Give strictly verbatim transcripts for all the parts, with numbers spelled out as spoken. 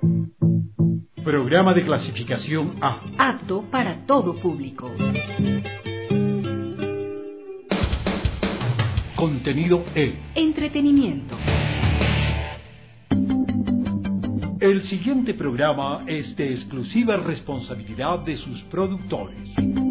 Programa de clasificación A. Apto para todo público. Contenido E. Entretenimiento. El siguiente programa es de exclusiva responsabilidad de sus productores.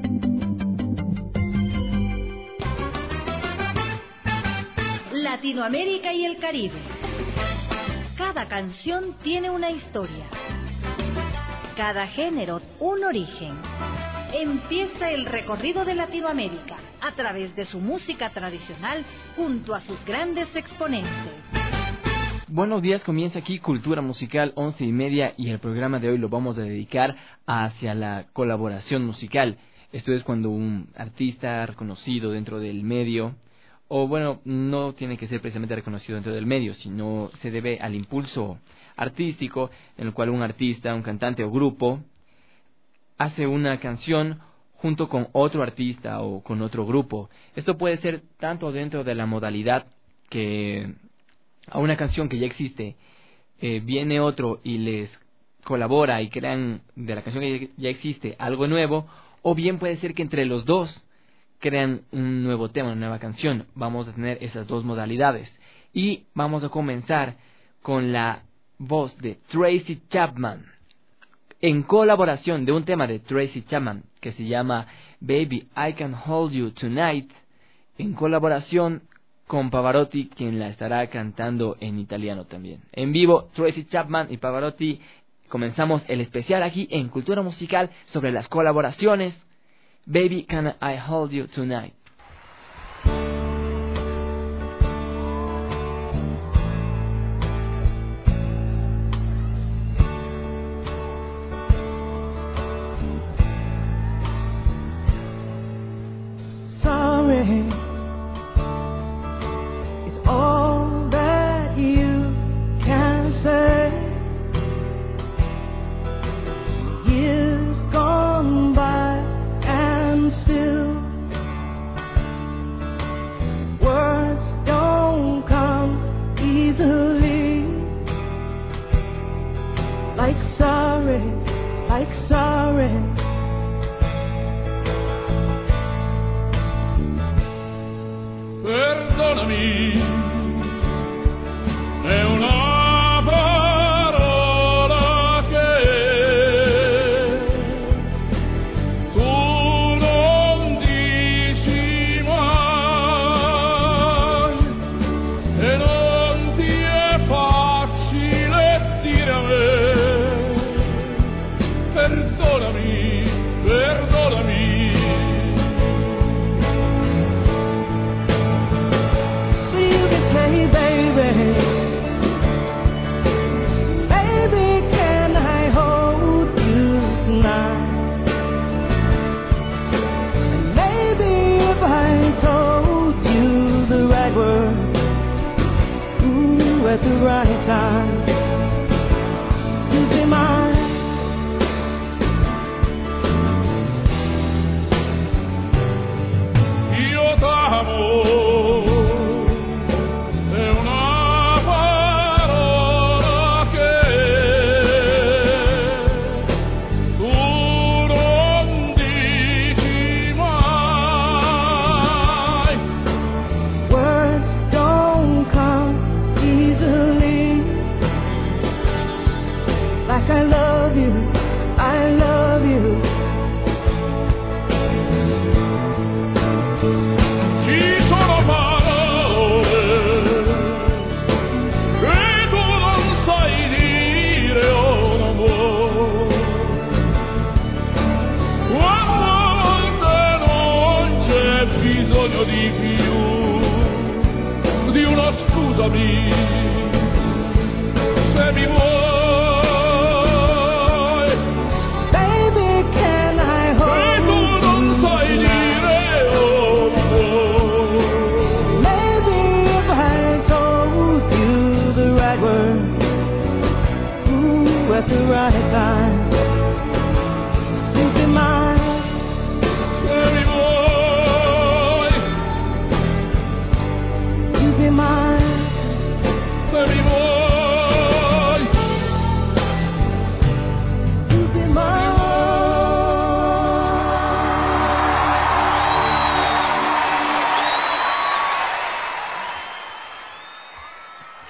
Latinoamérica y el Caribe. Cada canción tiene una historia. Cada género un origen. Empieza el recorrido de Latinoamérica a través de su música tradicional junto a sus grandes exponentes. Buenos días, comienza aquí Cultura Musical once y media y el programa de hoy lo vamos a dedicar hacia la colaboración musical. Esto es cuando un artista reconocido dentro del medio, o bueno, no tiene que ser precisamente reconocido dentro del medio, sino se debe al impulso artístico en el cual un artista, un cantante o grupo hace una canción junto con otro artista o con otro grupo. Esto puede ser tanto dentro de la modalidad que a una canción que ya existe eh, viene otro y les colabora y crean de la canción que ya existe algo nuevo, o bien puede ser que entre los dos crean un nuevo tema, una nueva canción. Vamos a tener esas dos modalidades y vamos a comenzar con la voz de Tracy Chapman en colaboración de un tema de Tracy Chapman que se llama Baby I Can Hold You Tonight, en colaboración con Pavarotti, quien la estará cantando en italiano también. En vivo, Tracy Chapman y Pavarotti. Comenzamos el especial aquí en Cultura Musical sobre las colaboraciones. Baby, Can I Hold You Tonight? Sorry is all that you can say. Years gone by and still words don't come easily. Like sorry, like sorry. Perdonami, è una parola che tu non dici mai e non ti è facile dire a me. Perdonami, perdonami. Say, baby, baby, can I hold you tonight? And maybe if I told you the right words, ooh, at the right time, you'd be mine. Io t'amo. I love you, I love you. Ci sono parole che tu non sai dire, oh amore. Quando a volte non c'è bisogno di più di una scusami, se mi vuoi. At the right time, you'll be mine. Baby boy, you'll be mine. Baby boy,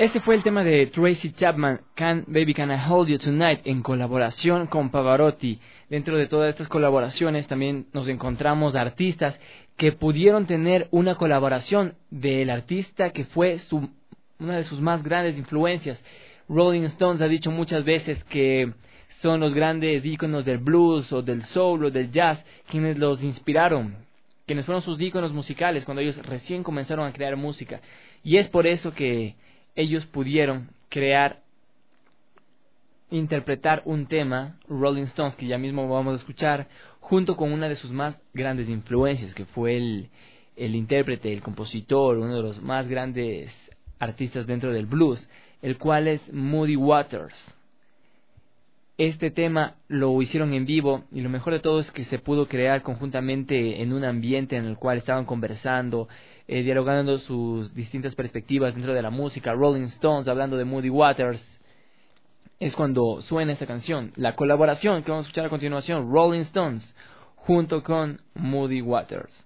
Ese fue el tema de Tracy Chapman, Can Baby Can I Hold You Tonight, en colaboración con Pavarotti. Dentro de todas estas colaboraciones también nos encontramos artistas que pudieron tener una colaboración del artista que fue su, una de sus más grandes influencias. Rolling Stones ha dicho muchas veces que son los grandes íconos del blues o del soul o del jazz quienes los inspiraron, quienes fueron sus íconos musicales cuando ellos recién comenzaron a crear música. Y es por eso que ellos pudieron crear, interpretar un tema, Rolling Stones, que ya mismo vamos a escuchar, junto con una de sus más grandes influencias, que fue el, el intérprete, el compositor, uno de los más grandes artistas dentro del blues, el cual es Muddy Waters. Este tema lo hicieron en vivo y lo mejor de todo es que se pudo crear conjuntamente en un ambiente en el cual estaban conversando, eh, dialogando sus distintas perspectivas dentro de la música. Rolling Stones hablando de Muddy Waters. Es cuando suena esta canción, la colaboración que vamos a escuchar a continuación, Rolling Stones junto con Muddy Waters.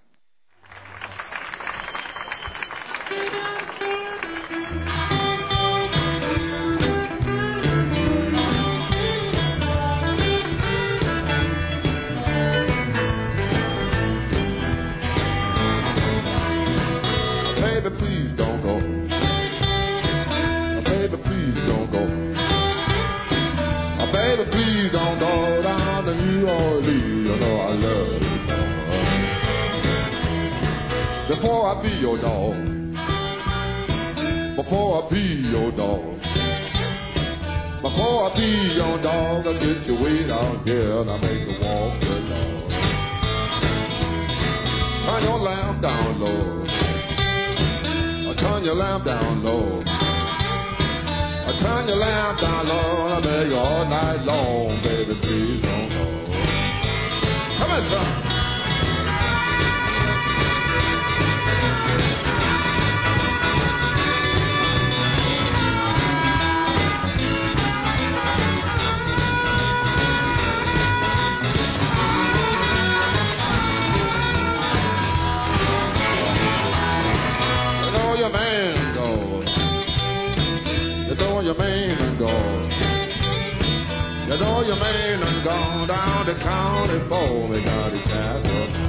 Before I be your dog, before I be your dog, before I be your dog, I get you way down here and I make you walk the dog. Turn your lamp down low, I turn your lamp down low, I turn your lamp down low and I make you all night long, baby, please don't go. Come on, son. Your man goes, you know your man and gone, you know your man and gone down the county for me, got his ass up.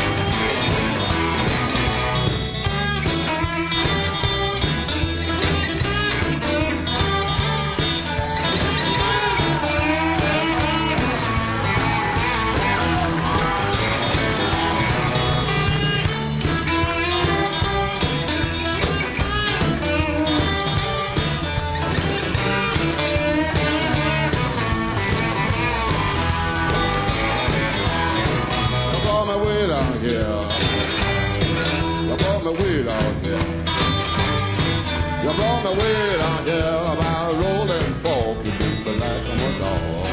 You brought me way down here about rolling fork, you do the like of a dog.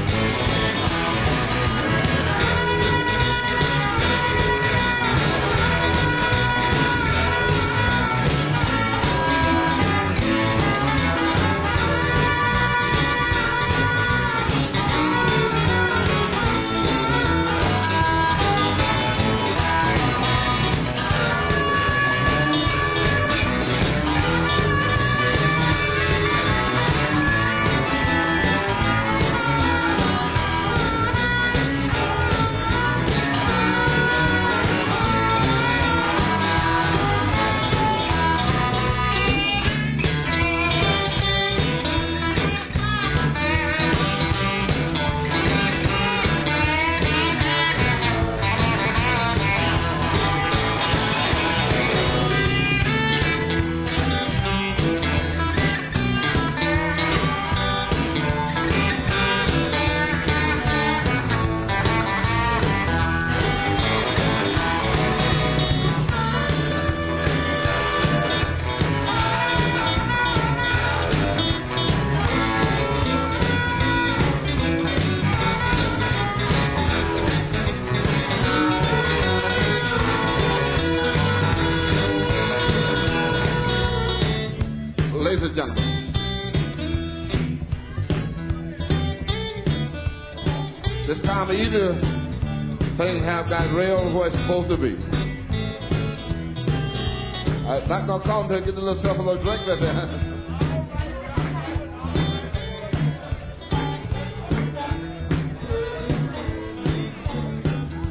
This time of year, things have got rails where it's supposed to be. I'm not gonna come to get a little self a little drink. That's it.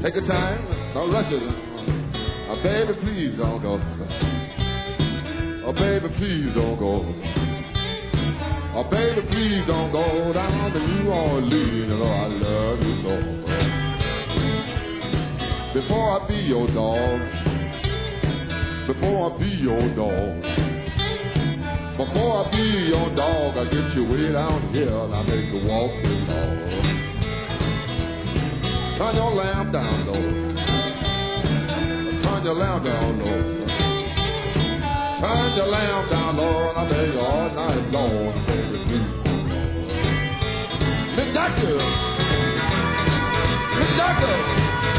Take your time, don't rush it. Oh, baby, please don't go. Oh, baby, please don't go. Oh, baby, please don't go down to New Orleans. You know I love you so. Before I be your dog, before I be your dog, before I be your dog, I get you way down here and I make you walk the dog. Turn your lamp down low. Turn your lamp down low. Turn your lamp down low and I make you all night long, baby, please. Miss Jackson, Miss Jackson.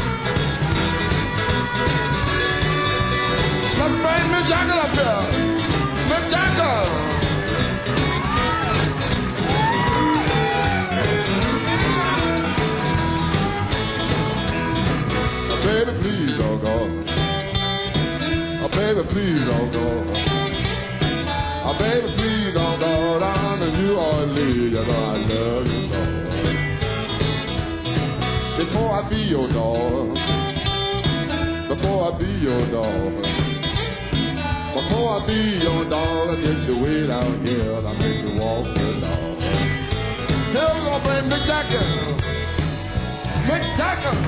Let's bring Miss Jackson up here. Miss Jackson. Oh, baby, please don't go. Oh, baby, please don't go. Oh, baby, please don't go down to New Orleans. You know I love you so. Before I be your dog, before I be your dog, before I be your dog, I get you way down here and I make you walk the dog. Here we go, bring Mick Jackson. Mick Jackson.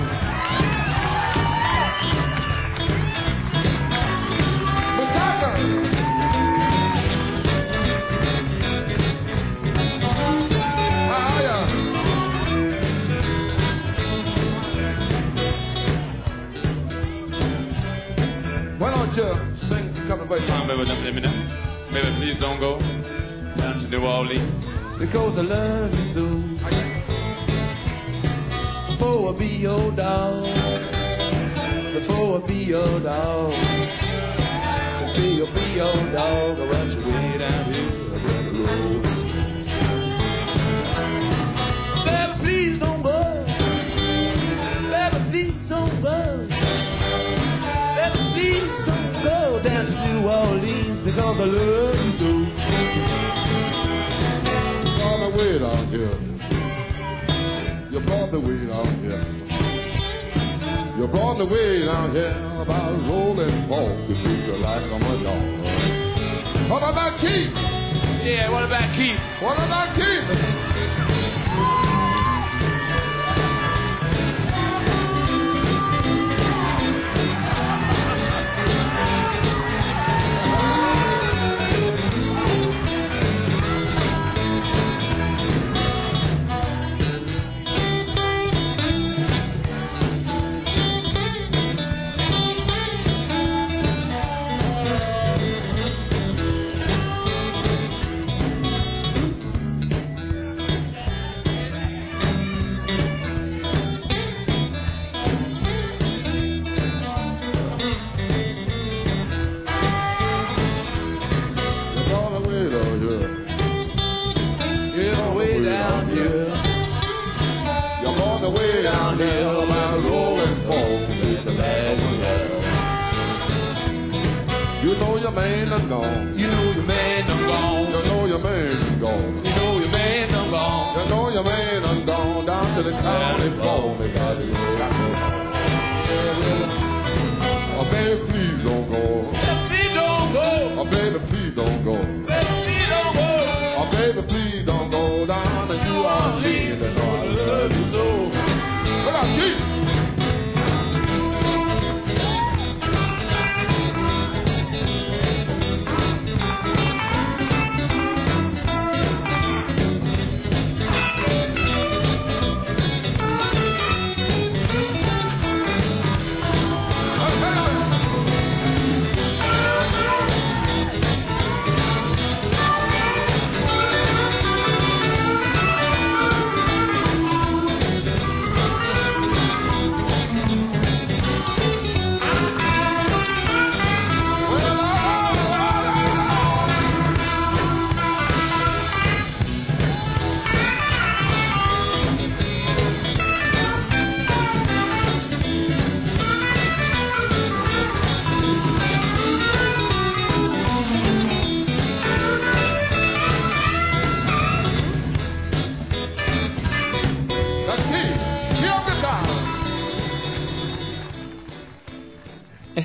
Mick Jackson. How are ya? Why don't you sing? Come and wait. Come on, baby, let me know. Baby, please don't go down to New Orleans. Because I love you so. Before I be your dog, before I be your dog, before I be your dog, I want you way down here on the road. Baby, please don't go. Baby, please don't go. Baby, please don't go down to New Orleans because I love you so. You brought me way down here. You brought me way down here. You brought me way down here about rolling ball. You treat you like I'm a dog. What about Keith? Yeah, what about Keith? What about Keith?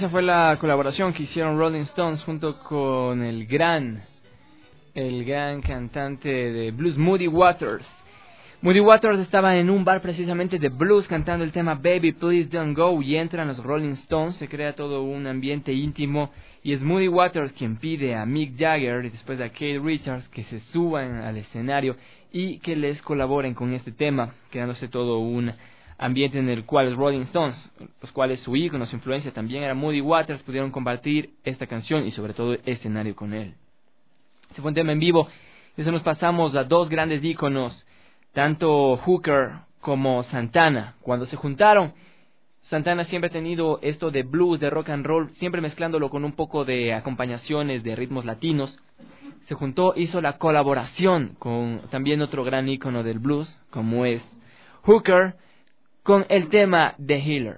esa fue la colaboración que hicieron Rolling Stones junto con el gran, el gran cantante de blues Muddy Waters. Muddy Waters estaba en un bar precisamente de blues cantando el tema Baby Please Don't Go y entran los Rolling Stones, se crea todo un ambiente íntimo y es Muddy Waters quien pide a Mick Jagger y después a Keith Richards que se suban al escenario y que les colaboren con este tema, creándose todo un ambiente en el cual los Rolling Stones, los cuales su ícono, su influencia también era Muddy Waters, pudieron compartir esta canción y sobre todo el escenario con él. Este fue un tema en vivo y eso nos pasamos a dos grandes íconos, tanto Hooker como Santana. Cuando se juntaron, Santana siempre ha tenido esto de blues, de rock and roll, siempre mezclándolo con un poco de acompañaciones de ritmos latinos. Se juntó, hizo la colaboración con también otro gran ícono del blues, como es Hooker, con el tema The Healer.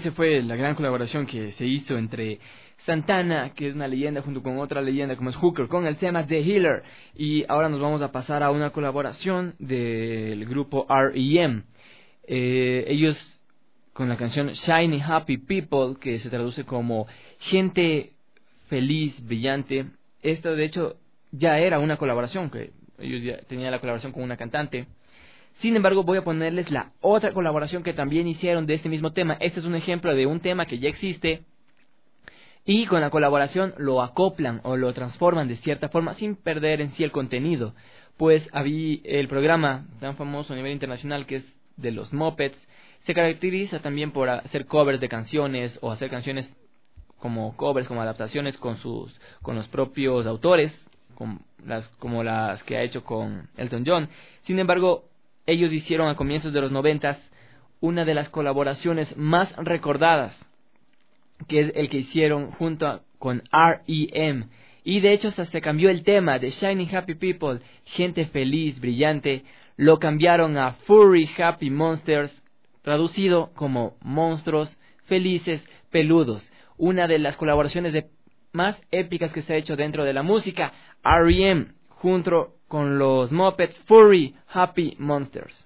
esa fue la gran colaboración que se hizo entre Santana, que es una leyenda, junto con otra leyenda como es Hooker, con el tema The Healer. Y ahora nos vamos a pasar a una colaboración del grupo R E M. Eh, ellos con la canción Shiny Happy People, que se traduce como gente feliz, brillante. Esto de hecho ya era una colaboración, que ellos ya tenían la colaboración con una cantante. Sin embargo, voy a ponerles la otra colaboración que también hicieron de este mismo tema. Este es un ejemplo de un tema que ya existe y con la colaboración lo acoplan o lo transforman de cierta forma sin perder en sí el contenido. Pues había el programa tan famoso a nivel internacional que es de los Muppets, se caracteriza también por hacer covers de canciones o hacer canciones como covers, como adaptaciones con sus con los propios autores, con las, como las que ha hecho con Elton John. Sin embargo, ellos hicieron a comienzos de los noventas una de las colaboraciones más recordadas, que es el que hicieron junto a, con R E M. Y de hecho hasta se cambió el tema de Shiny Happy People, gente feliz, brillante, lo cambiaron a Furry Happy Monsters, traducido como monstruos felices peludos. Una de las colaboraciones de más épicas que se ha hecho dentro de la música. R E M junto con los Muppets, Furry Happy Monsters.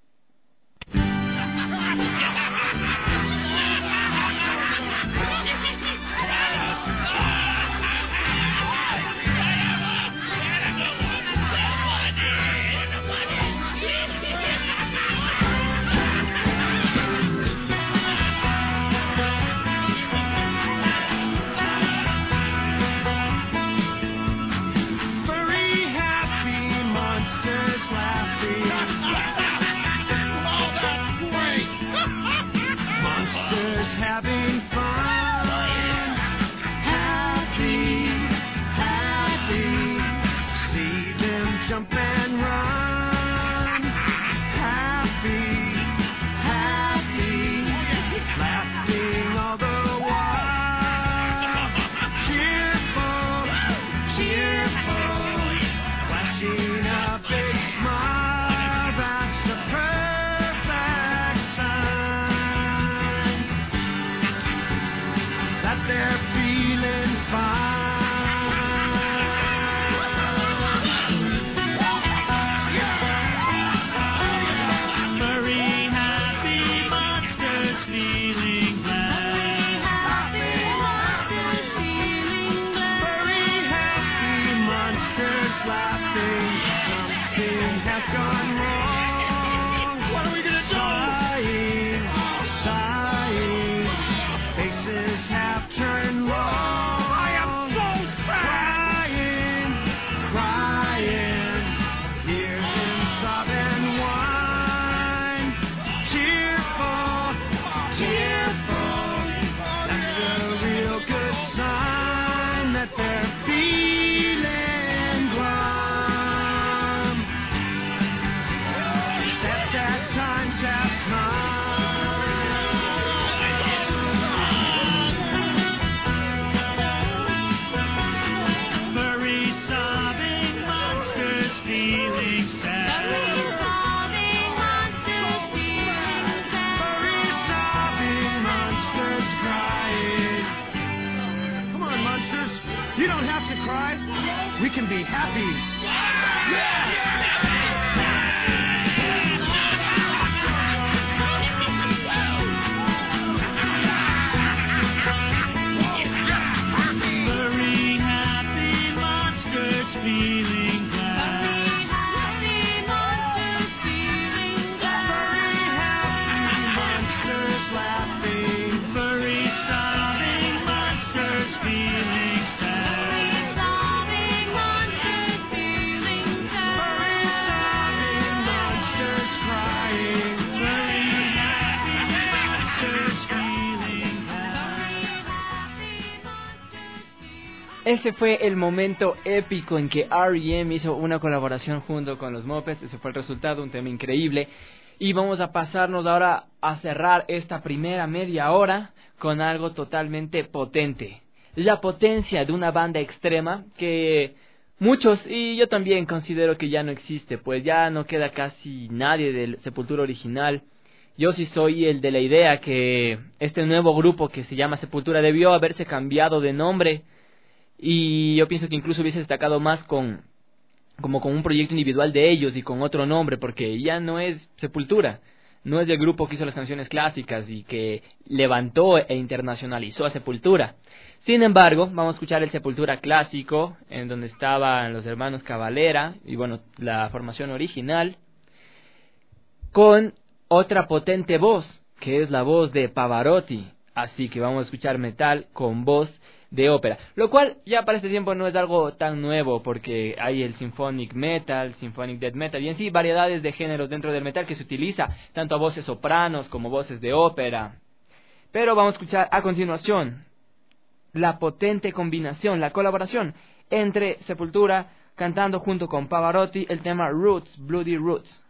Ese fue el momento épico en que R E M hizo una colaboración junto con los Muppets. Ese fue el resultado, un tema increíble. Y vamos a pasarnos ahora a cerrar esta primera media hora con algo totalmente potente. La potencia de una banda extrema que muchos, y yo también considero que ya no existe, pues ya no queda casi nadie del Sepultura original. yo sí soy el de la idea que este nuevo grupo que se llama Sepultura debió haberse cambiado de nombre, y yo pienso que incluso hubiese destacado más con como con un proyecto individual de ellos y con otro nombre, porque ya no es Sepultura, no es el grupo que hizo las canciones clásicas y que levantó e internacionalizó a Sepultura. Sin embargo, vamos a escuchar el Sepultura clásico, en donde estaban los hermanos Cavalera y bueno, la formación original, con otra potente voz, que es la voz de Pavarotti. Así que vamos a escuchar metal con voz de ópera, lo cual ya para este tiempo no es algo tan nuevo, porque hay el symphonic metal, symphonic death metal y en sí variedades de géneros dentro del metal que se utiliza tanto a voces sopranos como voces de ópera. Pero vamos a escuchar a continuación la potente combinación, la colaboración entre Sepultura cantando junto con Pavarotti el tema Roots, Bloody Roots.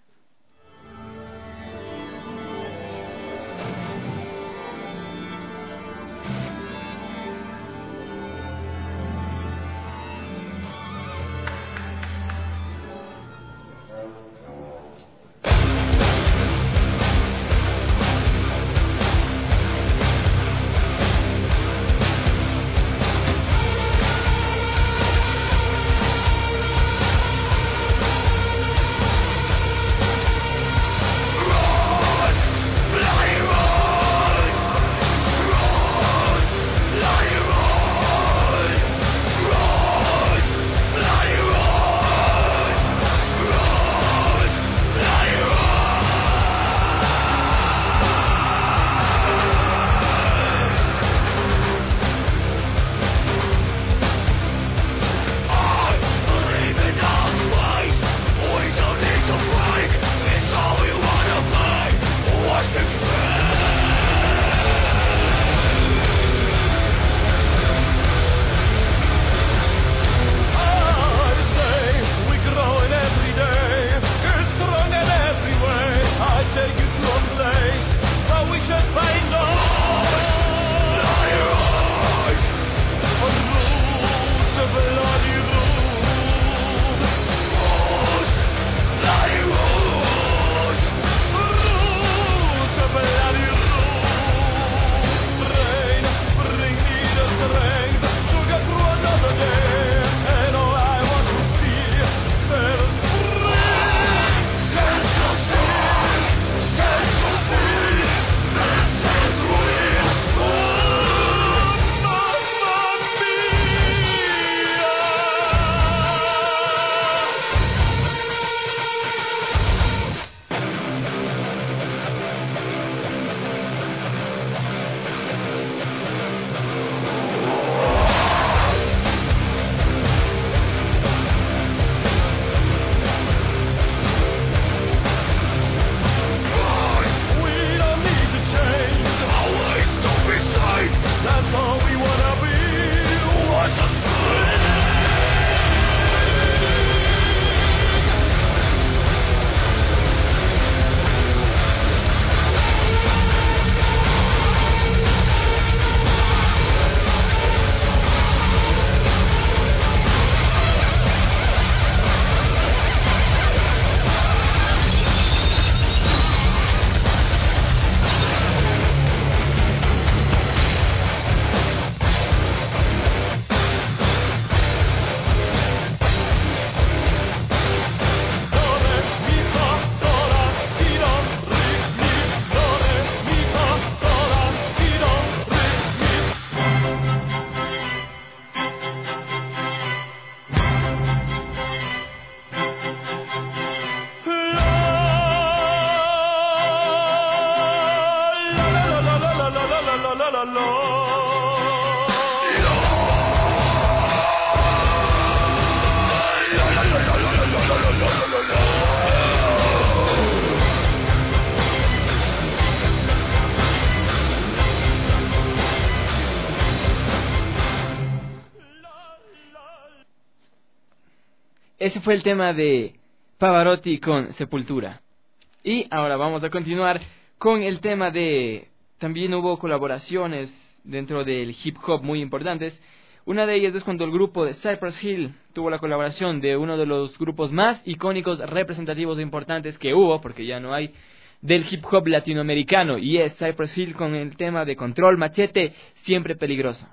Ese fue el tema de Pavarotti con Sepultura. Y ahora vamos a continuar con el tema de... También hubo colaboraciones dentro del hip hop muy importantes. Una de ellas es cuando el grupo de Cypress Hill tuvo la colaboración de uno de los grupos más icónicos, representativos e importantes que hubo, porque ya no hay, del hip hop latinoamericano, y es Cypress Hill con el tema de Control Machete, Siempre Peligroso.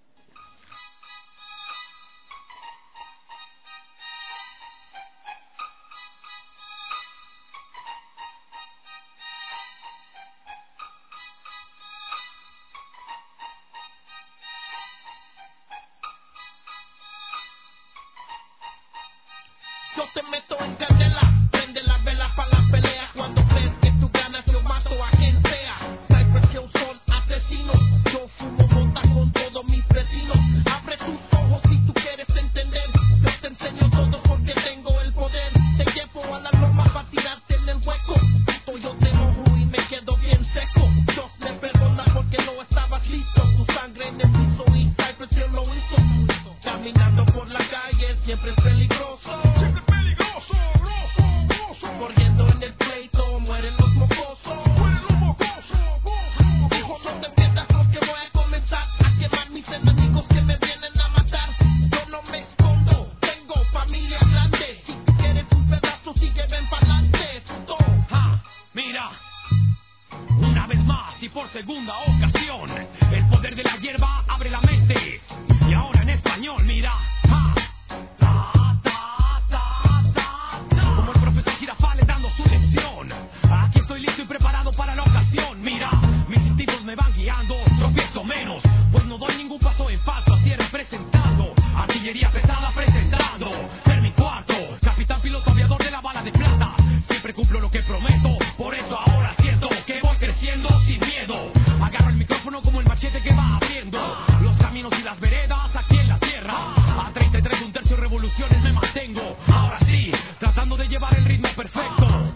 Yo te meto en candela, prende la vela pa' la pelea. Cuando crees que tú ganas, yo mato a quien sea. Cypress Hill son asesinos, yo fumo mota con todos mis vecinos. Abre tus ojos si tú quieres entender. Yo te enseño todo porque tengo el poder. Te llevo a la loma pa' tirarte en el hueco. Puto, yo te mojo y me quedo bien seco. Dios me perdona porque no estabas listo. Tu sangre en el piso y Cypress Hill lo hizo. Caminando por la calle siempre es peligroso. Corriendo en el pleito, mueren los mocosos. Hijo, no te pierdas porque voy a comenzar a quemar mis enemigos que me vienen a matar. Yo no me escondo, tengo familia grande. Si tú quieres un pedazo, sigue, ven pa'lante. Ja, mira, una vez más y por segunda ocasión, el poder de la hierba abre la mente. Y ahora en español, mira, ja, ta, ta, ta, ta, ta. Como el profesor Girafales dando su lección. Aquí estoy listo y preparado para la ocasión. Mira, mis instintos me van guiando, tropiezo menos, pues no doy ningún paso en falso. Así representando, artillería pesada presentando. Termin cuarto, capitán piloto aviador de la bala de plata. Siempre cumplo lo que prometo, por eso ahora siento que voy creciendo sin miedo. Agarro el micrófono como el machete que va abriendo los caminos y las veredas aquí en la tierra. A treinta y tres, un tercio de revoluciones me mantengo. Ahora sí, tratando de llevar el ritmo perfecto.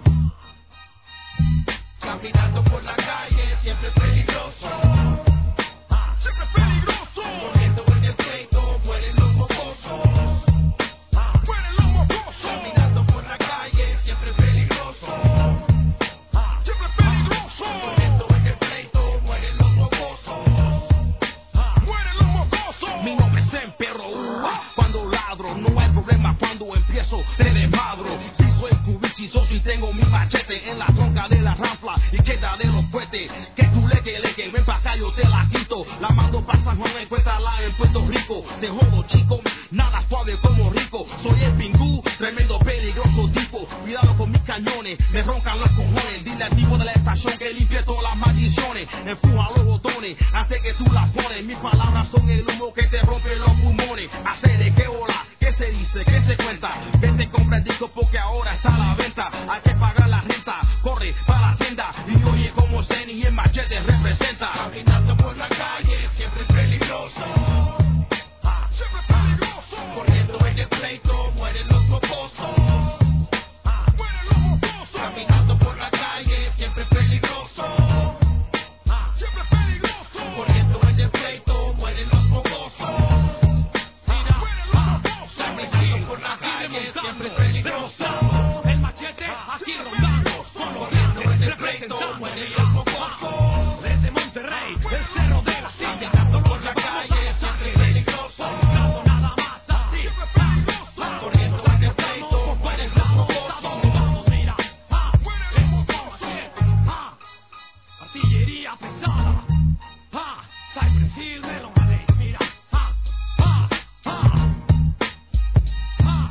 Caminando por la calle siempre es peligroso. Ah, siempre peligroso. Corriendo en el pleito, mueren los mocosos. Ah, mueren los mocosos. Caminando por la calle siempre es peligroso. Ah, siempre peligroso. Corriendo en el pleito, mueren los mocosos. Ah, mueren los mocosos. Mi nombre es Emperro, uh, cuando ladro, no hay problema cuando empiezo, te desmadro. Si soy cubichizoso y tengo mi machete en la tronca de la rampla y queda de los cohetes. Que tú leque, leque, ven pa' acá, yo te la quito. La mando pa' San Juan, encuéntrala en Puerto Rico. Te jodo, chico, nada suave como rico. Soy el pingú, tremendo peligroso tipo. Cuidado con mis cañones, me roncan los cojones. Dile al tipo de la estación que limpie todas las maldiciones. Empuja los botones antes que tú las pones. Mis palabras son el humo que te rompe los pulmones. Hacer de qué hola, qué se dice, qué se cuenta. Vente, compra el disco porque ahora está a la venta. Hay que pagar la renta, corre para la tienda. Y oye como Zen y el machete representa. Caminando por la calle siempre es peligroso. Ah, siempre peligroso. Corriendo en el pleito, mueren los mocosos. Ah, mueren los mocosos. Caminando por la calle siempre es peligroso. Ah, siempre peligroso. Corriendo en el pleito, mueren los mocosos. Mira, ah, Caminando por la calle siempre es peligroso. el machete aquí rondando, con los Corriendo en grandes el pleito, representando. mueren los mocosos. Desde Monterrey, el cerro de la silla. Caminando por la calle siempre es peligroso. Nada más así, siempre peligroso. Corriendo en el pleito, mueren los mocosos. Mira, ah, el machete, ah, artillería pesada, ah, Cypress Hill de los Malay, mira, ah, ah, ah, ah,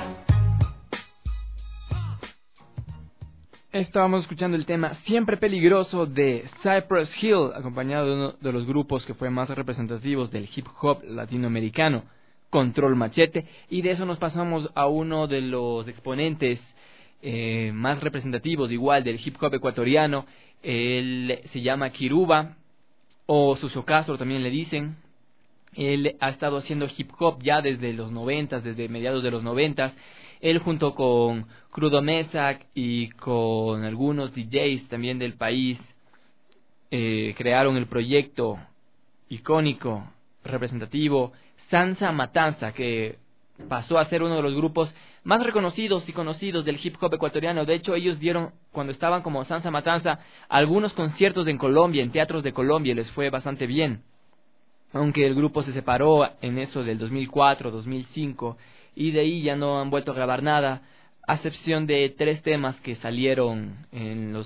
ah. Estábamos escuchando el tema Siempre Peligroso de Cypress Hill, acompañado de uno de los grupos que fue más representativos del hip hop latinoamericano, Control Machete, y de eso nos pasamos a uno de los exponentes eh, más representativos igual del hip hop ecuatoriano. Él se llama Kiruba, o Suso Castro también le dicen. Él ha estado haciendo hip hop ya desde los noventas, desde mediados de los noventas. Él junto con Crudo Mesac y con algunos D Js también del país eh, crearon el proyecto icónico, representativo, Sansa Matanza, que pasó a ser uno de los grupos más reconocidos y conocidos del hip hop ecuatoriano. De hecho, ellos dieron, cuando estaban como Sansa Matanza, algunos conciertos en Colombia, en teatros de Colombia, y les fue bastante bien. Aunque el grupo se separó en eso del dos mil cuatro, dos mil cinco, y de ahí ya no han vuelto a grabar nada, a excepción de tres temas que salieron en los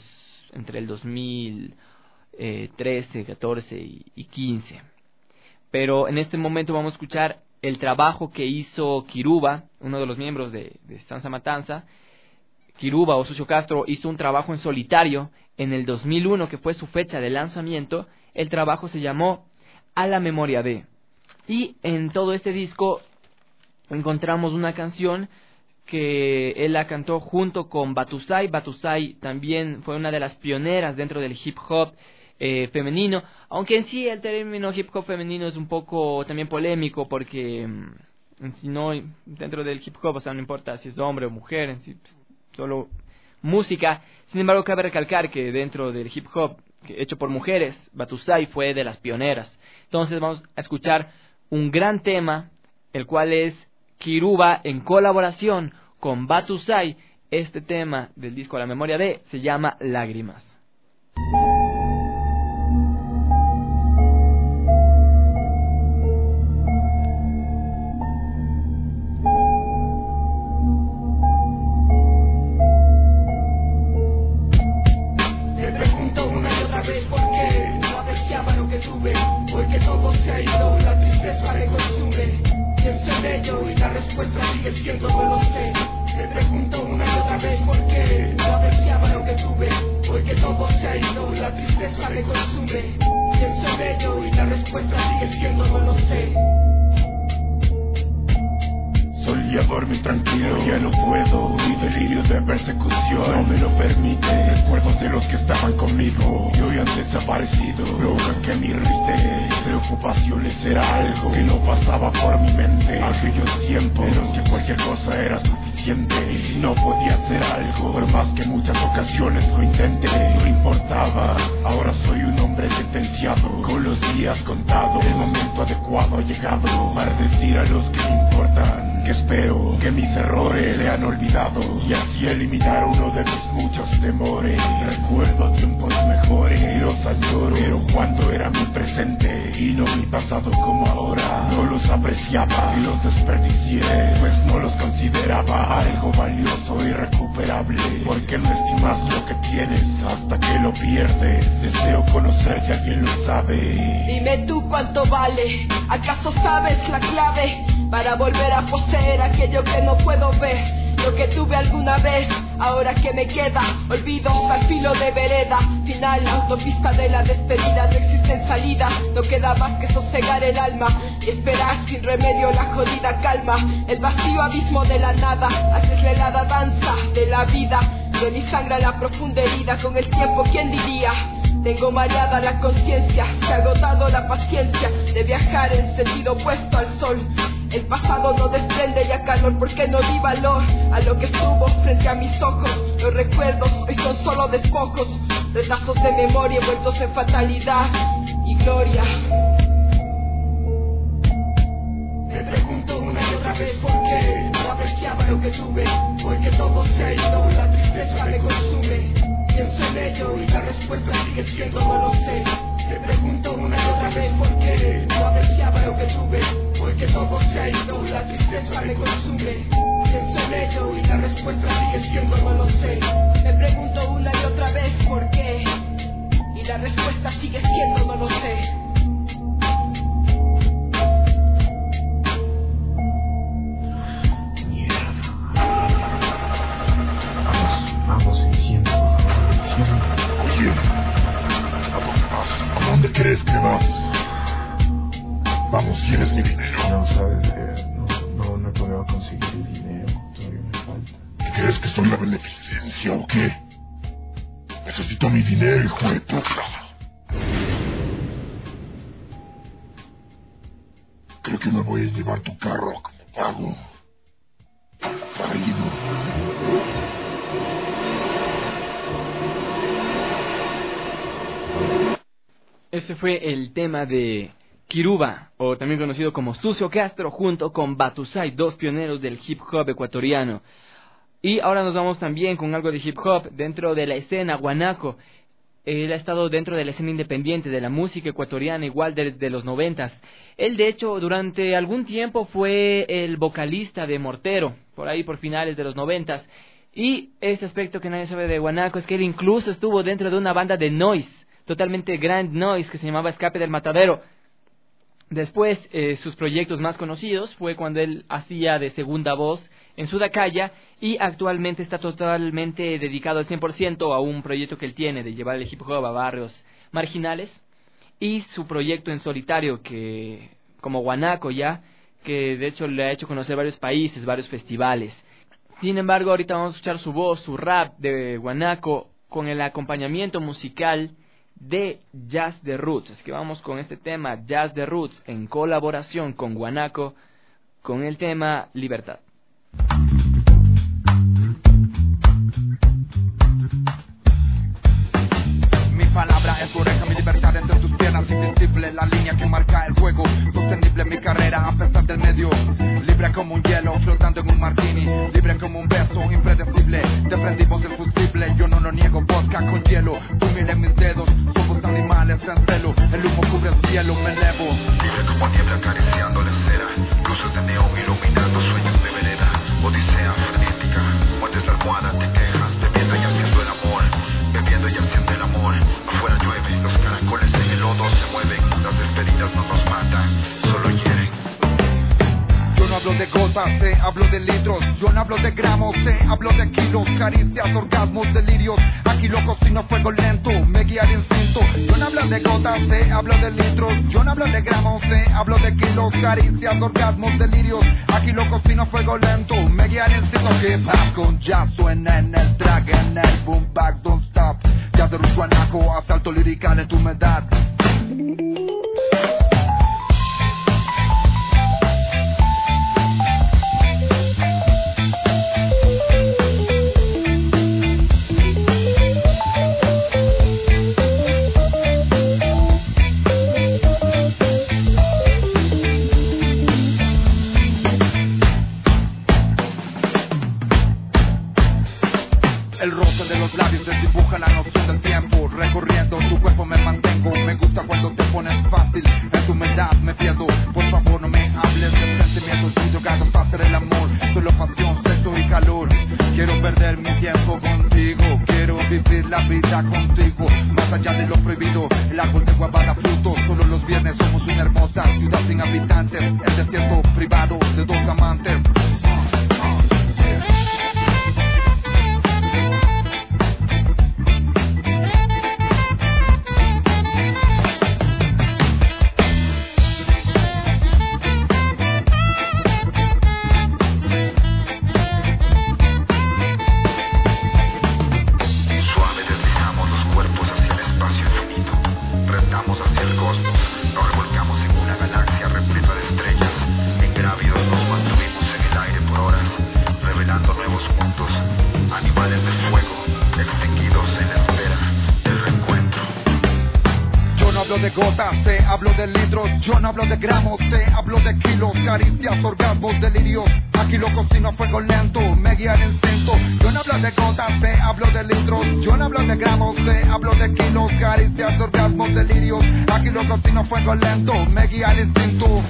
entre el dos mil trece, catorce y quince. Pero en este momento vamos a escuchar el trabajo que hizo Kiruba, uno de los miembros de, de Sansa Matanza. Kiruba o Sucio Castro hizo un trabajo en solitario en el dos mil uno, que fue su fecha de lanzamiento. El trabajo se llamó A la memoria de. Y en todo este disco encontramos una canción que él la cantó junto con Batusai. Batusai también fue una de las pioneras dentro del hip hop eh, femenino, aunque en sí el término hip hop femenino es un poco también polémico, porque en sí no, dentro del hip hop, o sea, no importa si es hombre o mujer, en sí, solo música. Sin embargo, cabe recalcar que dentro del hip hop hecho por mujeres, Batusai fue de las pioneras. Entonces vamos a escuchar un gran tema, el cual es Kiruba en colaboración con Batusai. Este tema del disco A la memoria de se llama Lágrimas. Me pregunto una y otra vez por qué no apreciaba lo que tuve, porque todo se ha ido, la tristeza me consume. Pienso en ello y la respuesta sigue siendo no lo sé. Me pregunto una y otra vez por qué no apreciaba lo que tuve, porque todo se ha ido, la tristeza me consume. Pienso en ello y la respuesta sigue siendo no lo sé. Solía dormir tranquilo, ya no puedo. Mi delirio de persecución no me lo permite. Recuerdos de los que estaban conmigo y hoy han desaparecido, provocan que me irrite. Preocupaciones era algo que no pasaba por mi mente. Aquellos tiempos en los que cualquier cosa era suficiente, y si no podía hacer algo, por más que muchas ocasiones lo intenté, no importaba. Ahora soy un hombre sentenciado, con los días contados. El momento adecuado ha llegado para decir a los que me importan que espero que mis errores sean olvidados y así eliminar uno de mis muchos temores. Recuerdo tiempos mejores y los añoro, pero cuando era mi presente y no mi pasado como ahora, no los apreciaba y los desperdicié, pues no los consideraba algo valioso e irrecuperable. Porque no estimas lo que tienes hasta que lo pierdes. Deseo conocer si alguien lo sabe. Dime tú cuánto vale, ¿acaso sabes la clave para volver a poseer aquello que no puedo ver? Lo que tuve alguna vez, ahora que me queda, olvidos al filo de vereda. Final, autopista de la despedida, no existen salidas, no queda más que sosegar el alma y esperar sin remedio la jodida calma. El vacío abismo de la nada, haces la helada danza de la vida. De mi sangre la profunda herida, con el tiempo, ¿quién diría? Tengo mareada la conciencia, se ha agotado la paciencia de viajar en sentido opuesto al sol. El pasado no desprende ya calor porque no di valor a lo que estuvo frente a mis ojos. Los recuerdos hoy son solo despojos, retazos de memoria envueltos en fatalidad y gloria. Me pregunto una y otra vez por qué no apreciaba lo que tuve, porque todo se ha ido, la tristeza me consume. Pienso en ello y la respuesta sigue siendo no lo sé. Me pregunto una y otra vez por qué no apreciaba lo que tuve, porque todo se ha ido, la tristeza me consume. Pienso en ello y la respuesta sigue siendo no lo sé. Me pregunto una y otra vez por qué, y la respuesta sigue siendo no lo sé. ¿A dónde crees que vas? Vamos, ¿quieres mi dinero? No, sabes, eh, no, no, no he podido conseguir el dinero, todavía me falta. ¿Crees que soy la beneficencia o qué? Necesito mi dinero, hijo de puta. Creo que me voy a llevar tu carro como pago. Salimos. Ese fue el tema de Kiruba, o también conocido como Sucio Castro, junto con Batusai, dos pioneros del hip hop ecuatoriano. Y ahora nos vamos también con algo de hip hop dentro de la escena guanaco. Él ha estado dentro de la escena independiente de la música ecuatoriana, igual desde los noventas. Él, de hecho, durante algún tiempo fue el vocalista de Mortero, por ahí por finales de los noventas. Y este aspecto que nadie sabe de Guanaco es que él incluso estuvo dentro de una banda de noise, totalmente grand noise, que se llamaba Escape del Matadero. Después, eh, sus proyectos más conocidos fue cuando él hacía de segunda voz en Sudacaya, y actualmente está totalmente dedicado al cien por ciento a un proyecto que él tiene de llevar el hip hop a barrios marginales, y su proyecto en solitario, que como Guanaco ya, que de hecho le ha hecho conocer varios países, varios festivales. Sin embargo, ahorita vamos a escuchar su voz, su rap de Guanaco, con el acompañamiento musical de Jazz the Roots. Así que vamos con este tema, Jazz the Roots, en colaboración con Guanaco, con el tema Libertad. Mi palabra es correcta, mi libertad entre tus piernas, invisible, la línea que marca el juego, sostenible mi carrera a pesar del medio, libre como un hielo, flotando en un martini, libre como un beso, impredecible, defendimos el fusible, yo no lo niego, vodka con hielo, tú mira en mis dedos, somos animales en celo, el humo cubre el cielo, me elevo, libre como niebla acariciando la esfera, cruces de neón iluminando sueños de vereda, odisea frenética, muertes de almohada, te quejas, bebiendo y haciendo el amor, bebiendo y haciendo el amor, afuera llueve, los caracoles en el lodo se mueven, las despedidas no nos matan, solo hieren. Yo no hablo de gotas, te hablo de litros, yo no hablo de gramos, te hablo de kilos, caricias, orgasmos, delirios, aquí lo cocino a fuego lento, me guía el instinto, yo no hablo de gotas, te hablo de litros, yo no hablo de gramos, te hablo de kilos, caricias, orgasmos, delirios, aquí lo cocino a fuego lento, me guía el instinto, hip hop con jazz suena en el track, en el boom back, don't stop, ya de Roots Guanaco, asalto lirical en tu humedad. El roce de los labios desdibuja la noción del tiempo. Recorriendo tu cuerpo me mantengo. Me gusta cuando te pones fácil. En tu humedad me pierdo. Por favor no me hables de sentimientos. Estoy drogado hasta hacer el amor. Solo pasión, sexo y calor. Quiero perder mi tiempo contigo. Quiero vivir la vida contigo. Más allá de lo prohibido. El árbol de guava da frutos. Solo los viernes somos una hermosa ciudad sin habitantes. El desierto privado de dos amantes. De gotas, te hablo de litros, yo no hablo de gramos, te hablo de kilos, caricias, orgasmos, delirios, aquí lo cocino a fuego lento, me guía el instinto, yo no hablo de gotas, te hablo de litros, yo no hablo de gramos, te hablo de kilos, caricias, orgasmos, delirios, aquí lo cocino a fuego lento, me guía el instinto.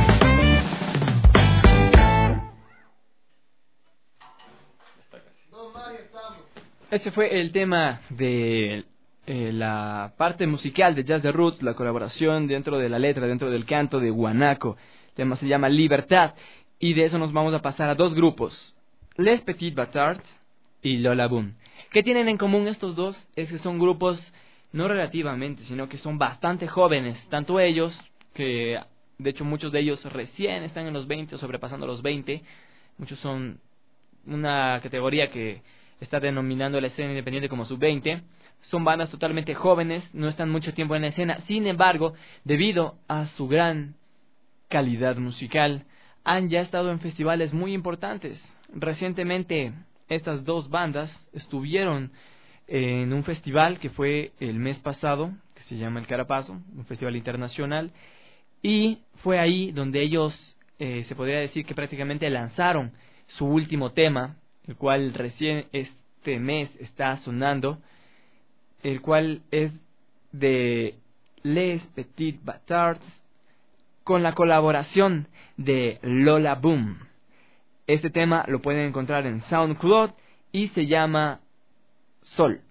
Ese fue el tema de Eh, la parte musical de Jazz the Roots, la colaboración dentro de la letra, dentro del canto de Guanaco. El tema se llama Libertad, y de eso nos vamos a pasar a dos grupos, Les Petits Bâtards y Lola Boom. ¿Qué tienen en común estos dos? Es que son grupos no relativamente, sino que son bastante jóvenes, tanto ellos, que de hecho muchos de ellos recién están en los veinte o sobrepasando los veinte, muchos son una categoría que está denominando la escena independiente como sub veinte. Son bandas totalmente jóvenes, no están mucho tiempo en la escena. Sin embargo, debido a su gran calidad musical, han ya estado en festivales muy importantes. Recientemente, estas dos bandas estuvieron en un festival que fue el mes pasado, que se llama El Carapazo, un festival internacional, y fue ahí donde ellos, eh, se podría decir que prácticamente lanzaron su último tema, el cual recién este mes está sonando, el cual es de Les Petits Bâtards con la colaboración de Lola Boom. Este tema lo pueden encontrar en SoundCloud y se llama Sol.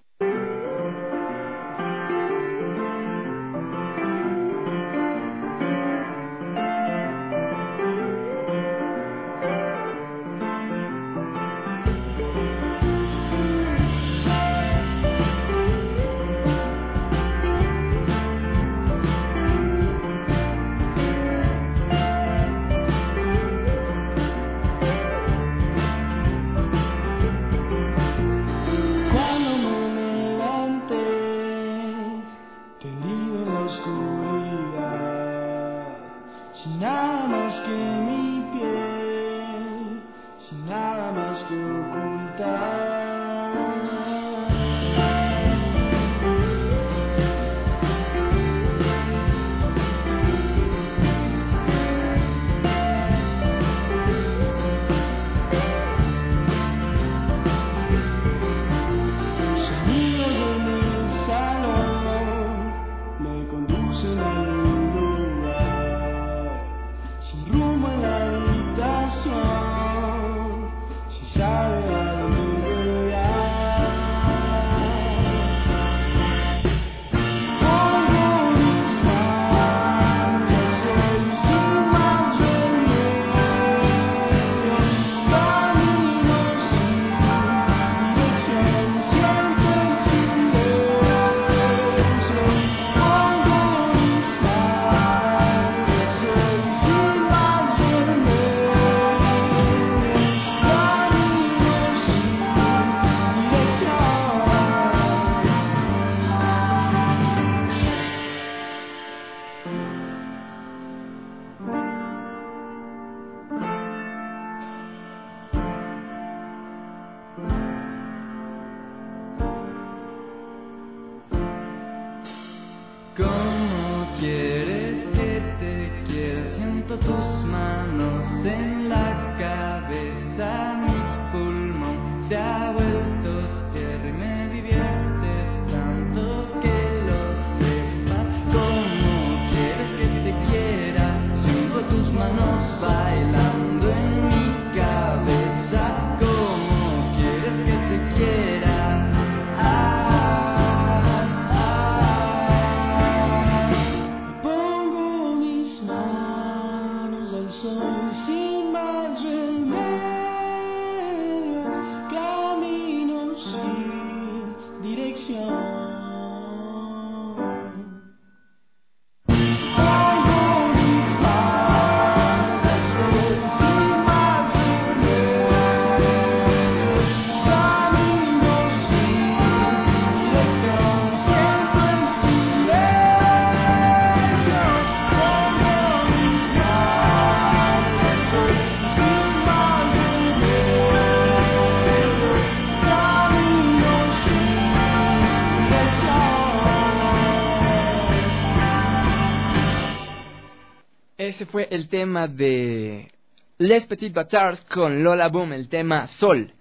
Ese fue el tema de Les Petits Bâtards con Lola Boom, el tema Sol.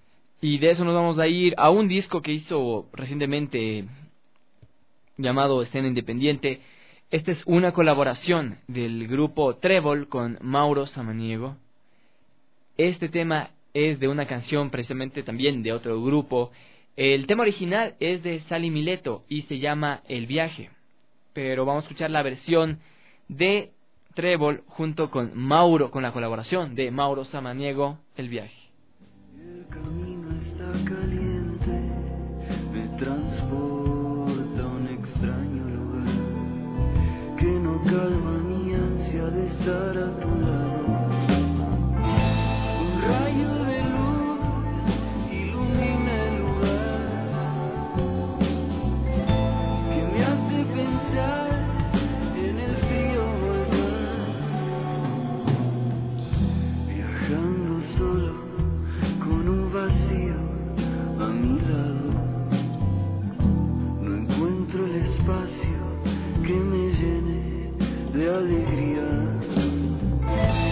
Y de eso nos vamos a ir a un disco que hizo recientemente llamado Escena Independiente. Esta es una colaboración del grupo Trébol con Mauro Samaniego. Este tema es de una canción precisamente también de otro grupo. El tema original es de Sally Mileto y se llama El Viaje. Pero vamos a escuchar la versión de Trébol junto con Mauro, con la colaboración de Mauro Samaniego, El Viaje. El camino está caliente, me transporta a un extraño lugar que no calma mi ansia de estar a tu lado. Un rayo de luz ilumina el lugar que me hace pensar en el frío volcán, viajando solo con un vacío a mi lado. No encuentro el espacio que me llene de alegría.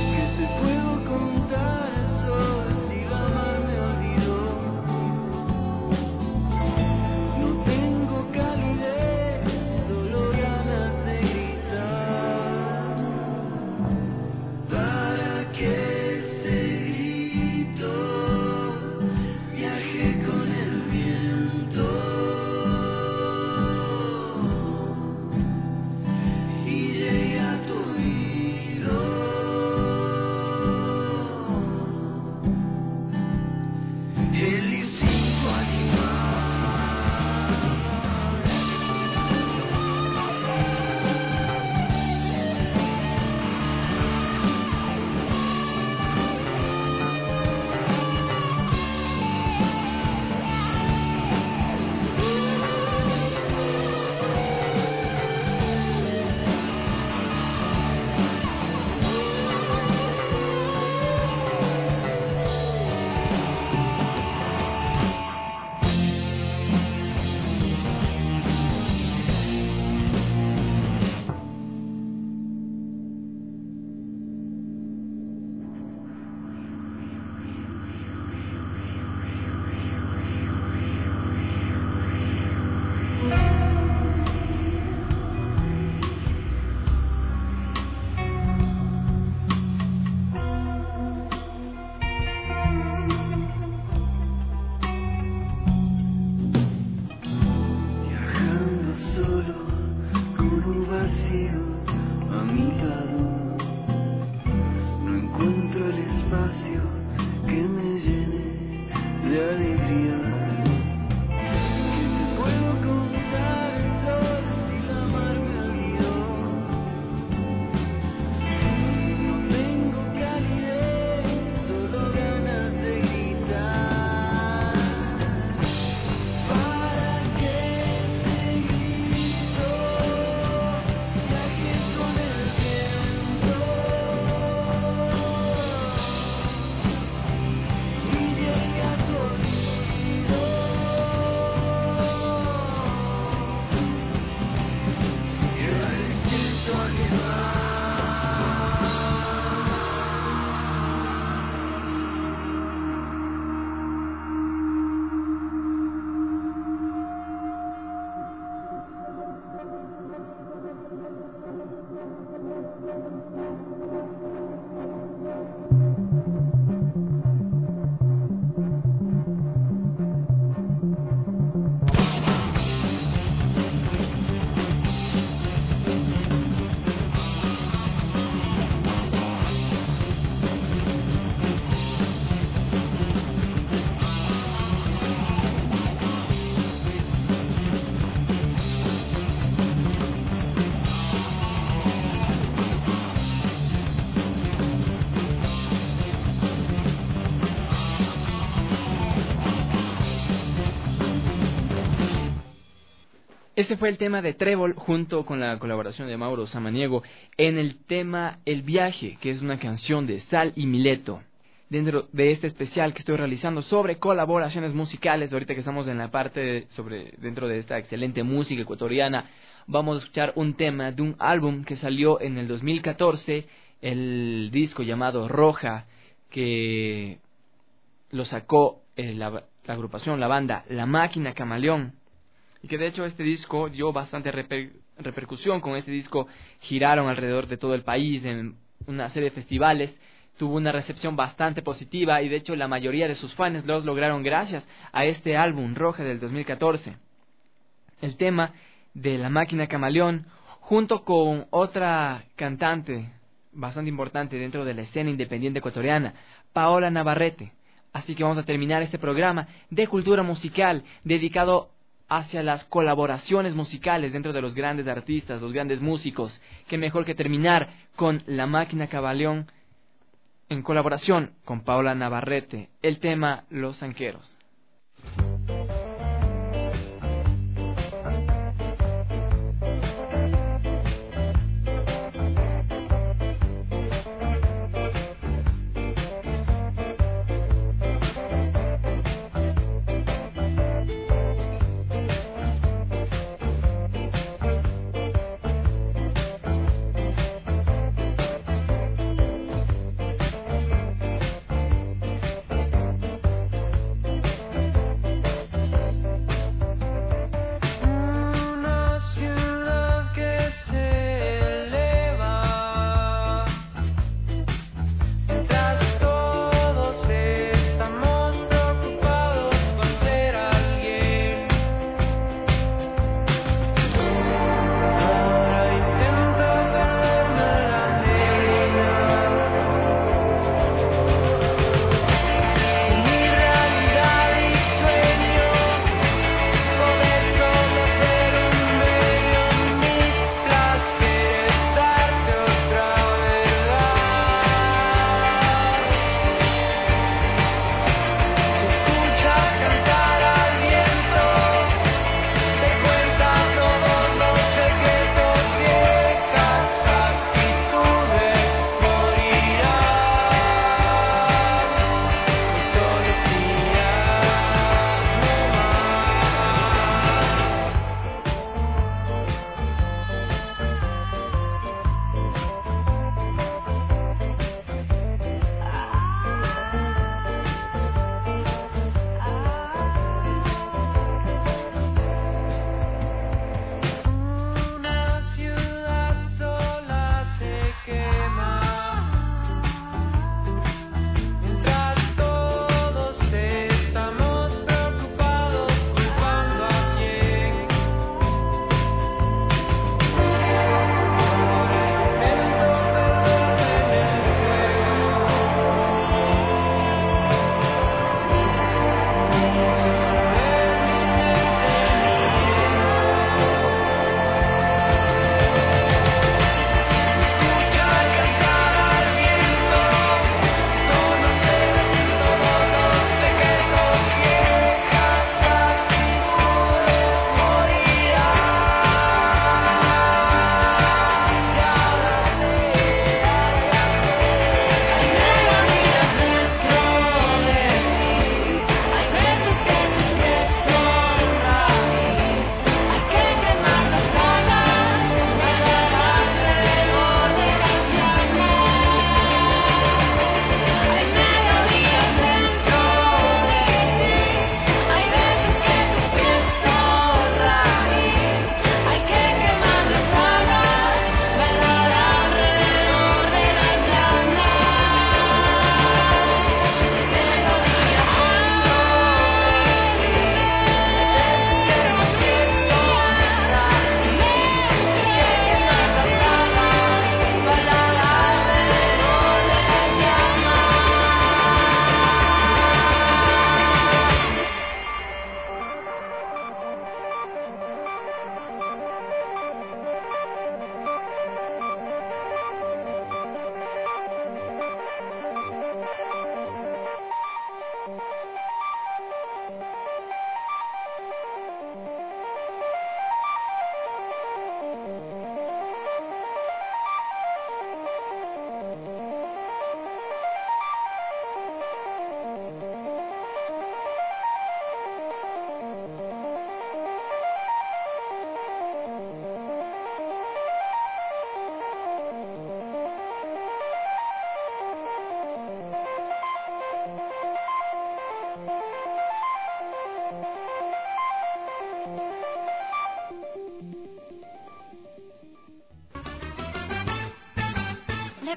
Ese fue el tema de Trébol junto con la colaboración de Mauro Samaniego en el tema El Viaje, que es una canción de Sal y Mileto. Dentro de este especial que estoy realizando sobre colaboraciones musicales, ahorita que estamos en la parte sobre dentro de esta excelente música ecuatoriana, vamos a escuchar un tema de un álbum que salió en el dos mil catorce, el disco llamado Roja, que lo sacó eh, la, la agrupación, la banda La Máquina Camaleón. Y que de hecho este disco dio bastante reper, repercusión. Con este disco giraron alrededor de todo el país en una serie de festivales. Tuvo una recepción bastante positiva y de hecho la mayoría de sus fans los lograron gracias a este álbum Roja del dos mil catorce. El tema de La Máquina Camaleón junto con otra cantante bastante importante dentro de la escena independiente ecuatoriana, Paola Navarrete. Así que vamos a terminar este programa de cultura musical dedicado hacia las colaboraciones musicales dentro de los grandes artistas, los grandes músicos. Qué mejor que terminar con La Máquina Camaleón en colaboración con Paola Navarrete, el tema Los Zanqueros.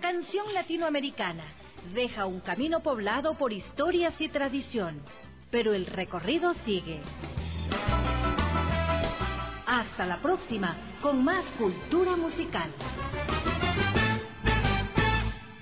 La canción latinoamericana deja un camino poblado por historias y tradición, pero el recorrido sigue. Hasta la próxima con más cultura musical.